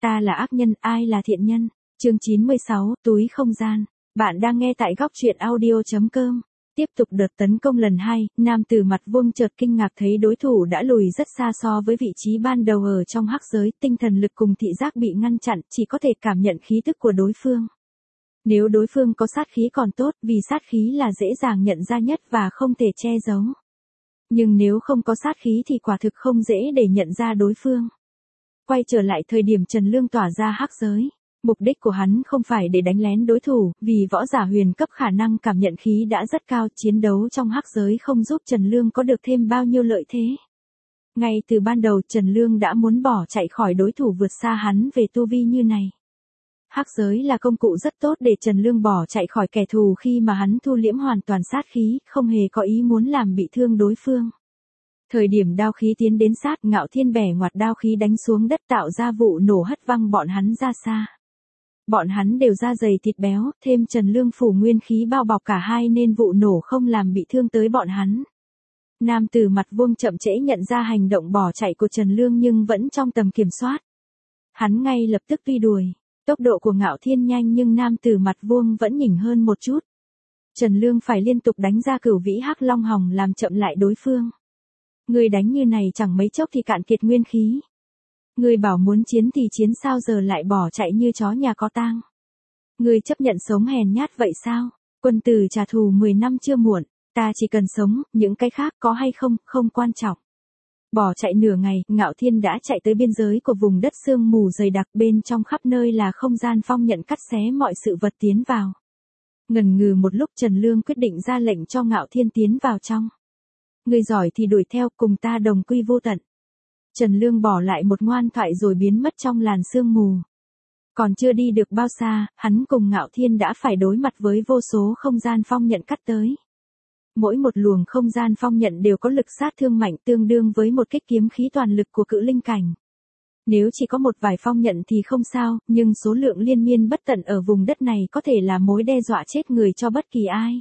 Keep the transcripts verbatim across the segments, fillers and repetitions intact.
Ta là ác nhân, ai là thiện nhân? Chương chín mươi sáu, túi không gian. Bạn đang nghe tại góc truyện audio.com. Tiếp tục đợt tấn công lần hai, nam tử mặt vuông chợt kinh ngạc thấy đối thủ đã lùi rất xa so với vị trí ban đầu ở trong hắc giới, tinh thần lực cùng thị giác bị ngăn chặn, chỉ có thể cảm nhận khí tức của đối phương. Nếu đối phương có sát khí còn tốt, vì sát khí là dễ dàng nhận ra nhất và không thể che giấu. Nhưng nếu không có sát khí thì quả thực không dễ để nhận ra đối phương. Quay trở lại thời điểm Trần Lương tỏa ra hắc giới. Mục đích của hắn không phải để đánh lén đối thủ, vì võ giả huyền cấp khả năng cảm nhận khí đã rất cao, chiến đấu trong hắc giới không giúp Trần Lương có được thêm bao nhiêu lợi thế. Ngay từ ban đầu Trần Lương đã muốn bỏ chạy khỏi đối thủ vượt xa hắn về tu vi như này. Hắc giới là công cụ rất tốt để Trần Lương bỏ chạy khỏi kẻ thù khi mà hắn thu liễm hoàn toàn sát khí, không hề có ý muốn làm bị thương đối phương. Thời điểm đao khí tiến đến sát, Ngạo Thiên bẻ ngoặt đao khí đánh xuống đất tạo ra vụ nổ hất văng bọn hắn ra xa. Bọn hắn đều da dày thịt béo, thêm Trần Lương phủ nguyên khí bao bọc cả hai nên vụ nổ không làm bị thương tới bọn hắn. Nam tử mặt vuông chậm trễ nhận ra hành động bỏ chạy của Trần Lương nhưng vẫn trong tầm kiểm soát. Hắn ngay lập tức truy đuổi. Tốc độ của Ngạo Thiên nhanh nhưng nam tử mặt vuông vẫn nhỉnh hơn một chút. Trần Lương phải liên tục đánh ra cửu vĩ hắc long hòng làm chậm lại đối phương. Người đánh như này chẳng mấy chốc thì cạn kiệt nguyên khí. Người bảo muốn chiến thì chiến sao giờ lại bỏ chạy như chó nhà có tang. Người chấp nhận sống hèn nhát vậy sao? Quân tử trả thù mười năm chưa muộn, ta chỉ cần sống, những cái khác có hay không, không quan trọng. Bỏ chạy nửa ngày, Ngạo Thiên đã chạy tới biên giới của vùng đất sương mù dày đặc, bên trong khắp nơi là không gian phong nhận cắt xé mọi sự vật tiến vào. Ngần ngừ một lúc Trần Lương quyết định ra lệnh cho Ngạo Thiên tiến vào trong. Người giỏi thì đuổi theo, cùng ta đồng quy vô tận. Trần Lương bỏ lại một ngoan thoại rồi biến mất trong làn sương mù. Còn chưa đi được bao xa, hắn cùng Ngạo Thiên đã phải đối mặt với vô số không gian phong nhận cắt tới. Mỗi một luồng không gian phong nhận đều có lực sát thương mạnh tương đương với một kích kiếm khí toàn lực của cự linh cảnh. Nếu chỉ có một vài phong nhận thì không sao, nhưng số lượng liên miên bất tận ở vùng đất này có thể là mối đe dọa chết người cho bất kỳ ai.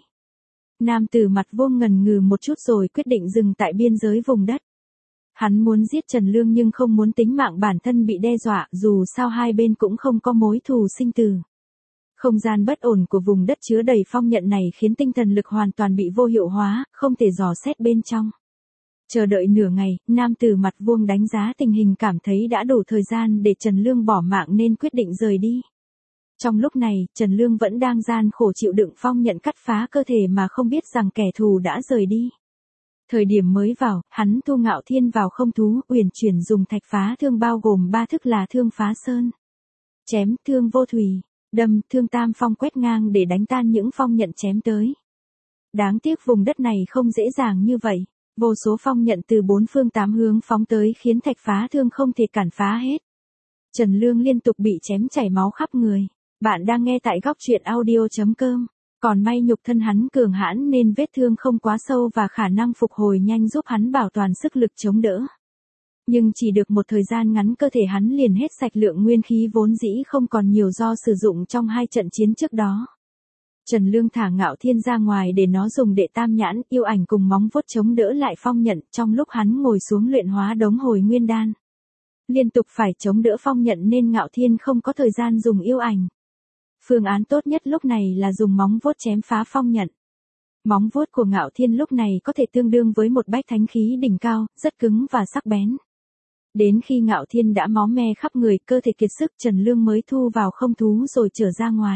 Nam tử mặt vuông ngần ngừ một chút rồi quyết định dừng tại biên giới vùng đất. Hắn muốn giết Trần Lương nhưng không muốn tính mạng bản thân bị đe dọa, dù sao hai bên cũng không có mối thù sinh tử. Không gian bất ổn của vùng đất chứa đầy phong nhận này khiến tinh thần lực hoàn toàn bị vô hiệu hóa, không thể dò xét bên trong. Chờ đợi nửa ngày, nam tử mặt vuông đánh giá tình hình cảm thấy đã đủ thời gian để Trần Lương bỏ mạng nên quyết định rời đi. Trong lúc này, Trần Lương vẫn đang gian khổ chịu đựng phong nhận cắt phá cơ thể mà không biết rằng kẻ thù đã rời đi. Thời điểm mới vào, hắn thu Ngạo Thiên vào không thú, uyển chuyển dùng thạch phá thương bao gồm ba thức là thương phá sơn, chém, thương vô thủy, đâm, thương tam phong quét ngang để đánh tan những phong nhận chém tới. Đáng tiếc vùng đất này không dễ dàng như vậy, vô số phong nhận từ bốn phương tám hướng phóng tới khiến thạch phá thương không thể cản phá hết. Trần Lương liên tục bị chém chảy máu khắp người. Bạn đang nghe tại góc truyện audio.com. Còn may nhục thân hắn cường hãn nên vết thương không quá sâu và khả năng phục hồi nhanh giúp hắn bảo toàn sức lực chống đỡ. Nhưng chỉ được một thời gian ngắn cơ thể hắn liền hết sạch lượng nguyên khí vốn dĩ không còn nhiều do sử dụng trong hai trận chiến trước đó. Trần Lương thả Ngạo Thiên ra ngoài để nó dùng đệ tam nhãn, yêu ảnh cùng móng vuốt chống đỡ lại phong nhận trong lúc hắn ngồi xuống luyện hóa đống hồi nguyên đan. Liên tục phải chống đỡ phong nhận nên Ngạo Thiên không có thời gian dùng yêu ảnh. Phương án tốt nhất lúc này là dùng móng vuốt chém phá phong nhận. Móng vuốt của Ngạo Thiên lúc này có thể tương đương với một bách thánh khí đỉnh cao, rất cứng và sắc bén. Đến khi Ngạo Thiên đã máu me khắp người, cơ thể kiệt sức, Trần Lương mới thu vào không thú rồi trở ra ngoài.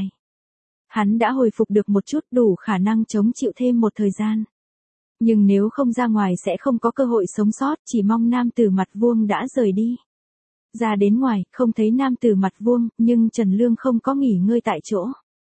Hắn đã hồi phục được một chút, đủ khả năng chống chịu thêm một thời gian. Nhưng nếu không ra ngoài sẽ không có cơ hội sống sót, chỉ mong nam tử mặt vuông đã rời đi. Ra đến ngoài, không thấy nam tử mặt vuông, nhưng Trần Lương không có nghỉ ngơi tại chỗ.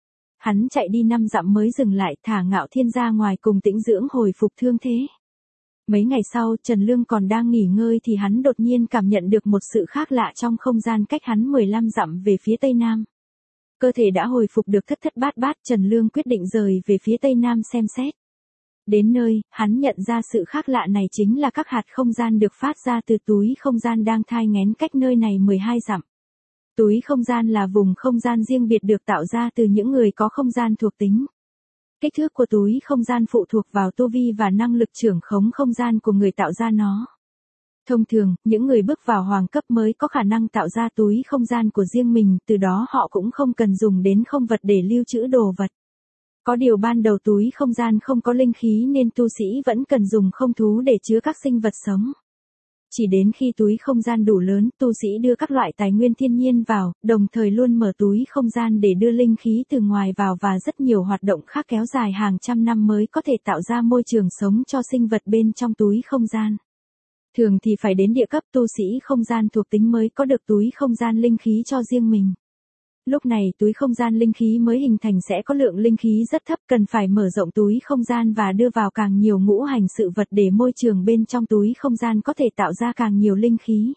Hắn chạy đi năm dặm mới dừng lại, thả Ngạo Thiên ra ngoài cùng tĩnh dưỡng hồi phục thương thế. Mấy ngày sau, Trần Lương còn đang nghỉ ngơi thì hắn đột nhiên cảm nhận được một sự khác lạ trong không gian cách hắn mười lăm dặm về phía tây nam. Cơ thể đã hồi phục được thất thất bát bát, Trần Lương quyết định rời về phía tây nam xem xét. Đến nơi, hắn nhận ra sự khác lạ này chính là các hạt không gian được phát ra từ túi không gian đang thai nghén cách nơi này mười hai dặm. Túi không gian là vùng không gian riêng biệt được tạo ra từ những người có không gian thuộc tính. Kích thước của túi không gian phụ thuộc vào tu vi và năng lực trưởng khống không gian của người tạo ra nó. Thông thường, những người bước vào hoàng cấp mới có khả năng tạo ra túi không gian của riêng mình, từ đó họ cũng không cần dùng đến không vật để lưu trữ đồ vật. Có điều ban đầu túi không gian không có linh khí nên tu sĩ vẫn cần dùng không thú để chứa các sinh vật sống. Chỉ đến khi túi không gian đủ lớn, tu sĩ đưa các loại tài nguyên thiên nhiên vào, đồng thời luôn mở túi không gian để đưa linh khí từ ngoài vào và rất nhiều hoạt động khác kéo dài hàng trăm năm mới có thể tạo ra môi trường sống cho sinh vật bên trong túi không gian. Thường thì phải đến địa cấp tu sĩ không gian thuộc tính mới có được túi không gian linh khí cho riêng mình. Lúc này túi không gian linh khí mới hình thành sẽ có lượng linh khí rất thấp, cần phải mở rộng túi không gian và đưa vào càng nhiều ngũ hành sự vật để môi trường bên trong túi không gian có thể tạo ra càng nhiều linh khí.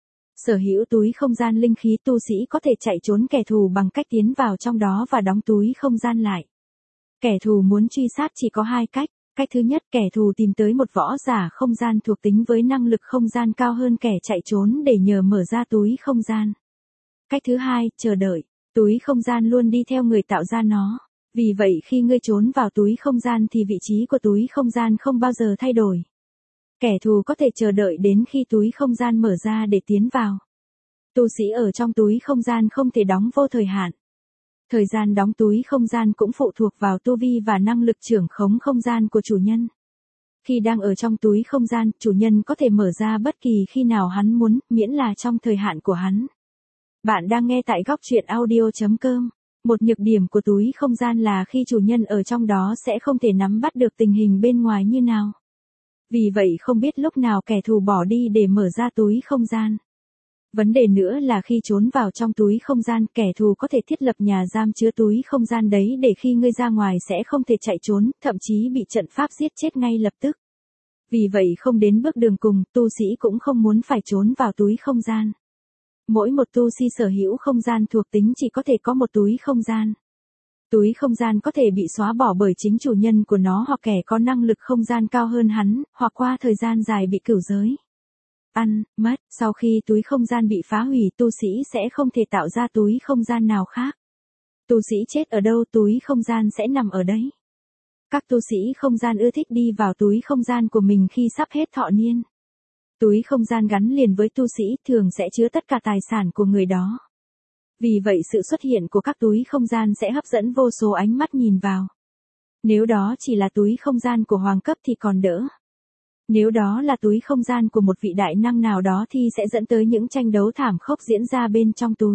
Sở hữu túi không gian linh khí, tu sĩ có thể chạy trốn kẻ thù bằng cách tiến vào trong đó và đóng túi không gian lại. Kẻ thù muốn truy sát chỉ có hai cách. Cách thứ nhất, kẻ thù tìm tới một võ giả không gian thuộc tính với năng lực không gian cao hơn kẻ chạy trốn để nhờ mở ra túi không gian. Cách thứ hai, chờ đợi. Túi không gian luôn đi theo người tạo ra nó. Vì vậy khi ngươi trốn vào túi không gian thì vị trí của túi không gian không bao giờ thay đổi. Kẻ thù có thể chờ đợi đến khi túi không gian mở ra để tiến vào. Tu sĩ ở trong túi không gian không thể đóng vô thời hạn. Thời gian đóng túi không gian cũng phụ thuộc vào tu vi và năng lực trưởng khống không gian của chủ nhân. Khi đang ở trong túi không gian, chủ nhân có thể mở ra bất kỳ khi nào hắn muốn, miễn là trong thời hạn của hắn. Bạn đang nghe tại góc truyện audio chấm com. Một nhược điểm của túi không gian là khi chủ nhân ở trong đó sẽ không thể nắm bắt được tình hình bên ngoài như nào. Vì vậy không biết lúc nào kẻ thù bỏ đi để mở ra túi không gian. Vấn đề nữa là khi trốn vào trong túi không gian, kẻ thù có thể thiết lập nhà giam chứa túi không gian đấy để khi ngươi ra ngoài sẽ không thể chạy trốn, thậm chí bị trận pháp giết chết ngay lập tức. Vì vậy không đến bước đường cùng, tu sĩ cũng không muốn phải trốn vào túi không gian. Mỗi một tu sĩ sở hữu không gian thuộc tính chỉ có thể có một túi không gian. Túi không gian có thể bị xóa bỏ bởi chính chủ nhân của nó hoặc kẻ có năng lực không gian cao hơn hắn, hoặc qua thời gian dài bị cửu giới ăn, mất. Sau khi túi không gian bị phá hủy, tu sĩ sẽ không thể tạo ra túi không gian nào khác. Tu sĩ chết ở đâu, túi không gian sẽ nằm ở đấy. Các tu sĩ không gian ưa thích đi vào túi không gian của mình khi sắp hết thọ niên. Túi không gian gắn liền với tu sĩ thường sẽ chứa tất cả tài sản của người đó. Vì vậy sự xuất hiện của các túi không gian sẽ hấp dẫn vô số ánh mắt nhìn vào. Nếu đó chỉ là túi không gian của hoàng cấp thì còn đỡ. Nếu đó là túi không gian của một vị đại năng nào đó thì sẽ dẫn tới những tranh đấu thảm khốc diễn ra bên trong túi.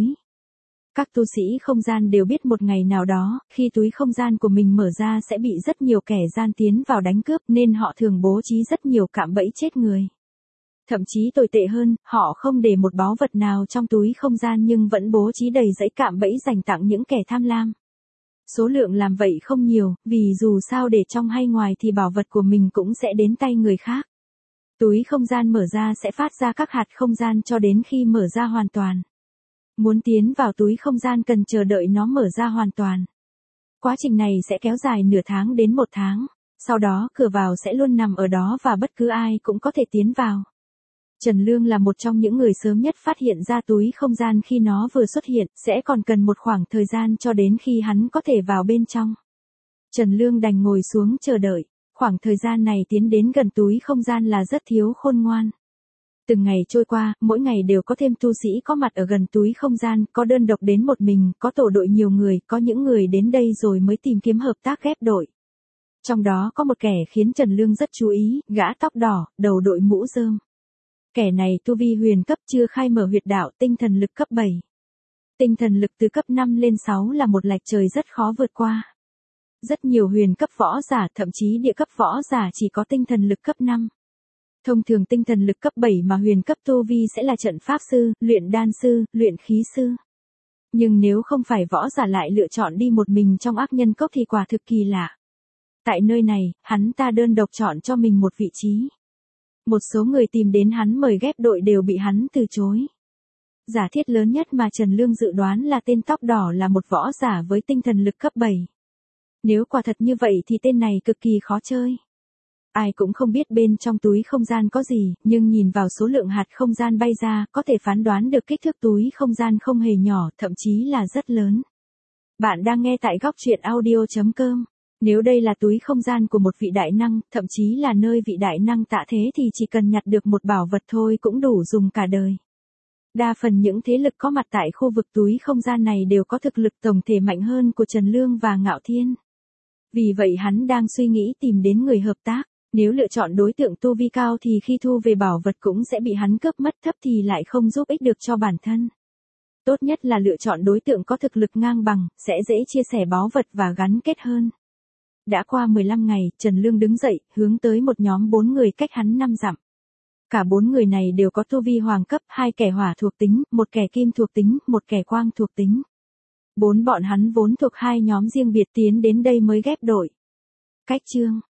Các tu sĩ không gian đều biết một ngày nào đó, khi túi không gian của mình mở ra sẽ bị rất nhiều kẻ gian tiến vào đánh cướp nên họ thường bố trí rất nhiều cạm bẫy chết người. Thậm chí tồi tệ hơn, họ không để một báu vật nào trong túi không gian nhưng vẫn bố trí đầy dãy cạm bẫy dành tặng những kẻ tham lam. Số lượng làm vậy không nhiều, vì dù sao để trong hay ngoài thì bảo vật của mình cũng sẽ đến tay người khác. Túi không gian mở ra sẽ phát ra các hạt không gian cho đến khi mở ra hoàn toàn. Muốn tiến vào túi không gian cần chờ đợi nó mở ra hoàn toàn. Quá trình này sẽ kéo dài nửa tháng đến một tháng. Sau đó cửa vào sẽ luôn nằm ở đó và bất cứ ai cũng có thể tiến vào. Trần Lương là một trong những người sớm nhất phát hiện ra túi không gian khi nó vừa xuất hiện, sẽ còn cần một khoảng thời gian cho đến khi hắn có thể vào bên trong. Trần Lương đành ngồi xuống chờ đợi. Khoảng thời gian này tiến đến gần túi không gian là rất thiếu khôn ngoan. Từng ngày trôi qua, mỗi ngày đều có thêm tu sĩ có mặt ở gần túi không gian, có đơn độc đến một mình, có tổ đội nhiều người, có những người đến đây rồi mới tìm kiếm hợp tác ghép đội. Trong đó có một kẻ khiến Trần Lương rất chú ý, gã tóc đỏ, đầu đội mũ rơm. Kẻ này tu vi huyền cấp chưa khai mở huyệt đạo, tinh thần lực cấp bảy. Tinh thần lực từ cấp năm lên sáu là một lệch trời rất khó vượt qua. Rất nhiều huyền cấp võ giả, thậm chí địa cấp võ giả chỉ có tinh thần lực cấp năm. Thông thường tinh thần lực cấp bảy mà huyền cấp tu vi sẽ là trận pháp sư, luyện đan sư, luyện khí sư. Nhưng nếu không phải võ giả lại lựa chọn đi một mình trong ác nhân cốc thì quả thực kỳ lạ. Tại nơi này, hắn ta đơn độc chọn cho mình một vị trí. Một số người tìm đến hắn mời ghép đội đều bị hắn từ chối. Giả thiết lớn nhất mà Trần Lương dự đoán là tên tóc đỏ là một võ giả với tinh thần lực cấp bảy. Nếu quả thật như vậy thì tên này cực kỳ khó chơi. Ai cũng không biết bên trong túi không gian có gì, nhưng nhìn vào số lượng hạt không gian bay ra, có thể phán đoán được kích thước túi không gian không hề nhỏ, thậm chí là rất lớn. Bạn đang nghe tại góc truyện audio chấm com. Nếu đây là túi không gian của một vị đại năng, thậm chí là nơi vị đại năng tạ thế thì chỉ cần nhặt được một bảo vật thôi cũng đủ dùng cả đời. Đa phần những thế lực có mặt tại khu vực túi không gian này đều có thực lực tổng thể mạnh hơn của Trần Lương và Ngạo Thiên. Vì vậy hắn đang suy nghĩ tìm đến người hợp tác. Nếu lựa chọn đối tượng tu vi cao thì khi thu về bảo vật cũng sẽ bị hắn cướp mất, thấp thì lại không giúp ích được cho bản thân. Tốt nhất là lựa chọn đối tượng có thực lực ngang bằng, sẽ dễ chia sẻ báu vật và gắn kết hơn. Đã qua mười lăm ngày, Trần Lương đứng dậy, hướng tới một nhóm bốn người cách hắn năm dặm. Cả bốn người này đều có tu vi hoàng cấp, hai kẻ hỏa thuộc tính, một kẻ kim thuộc tính, một kẻ quang thuộc tính. Bốn bọn hắn vốn thuộc hai nhóm riêng biệt tiến đến đây mới ghép đội. Cách chương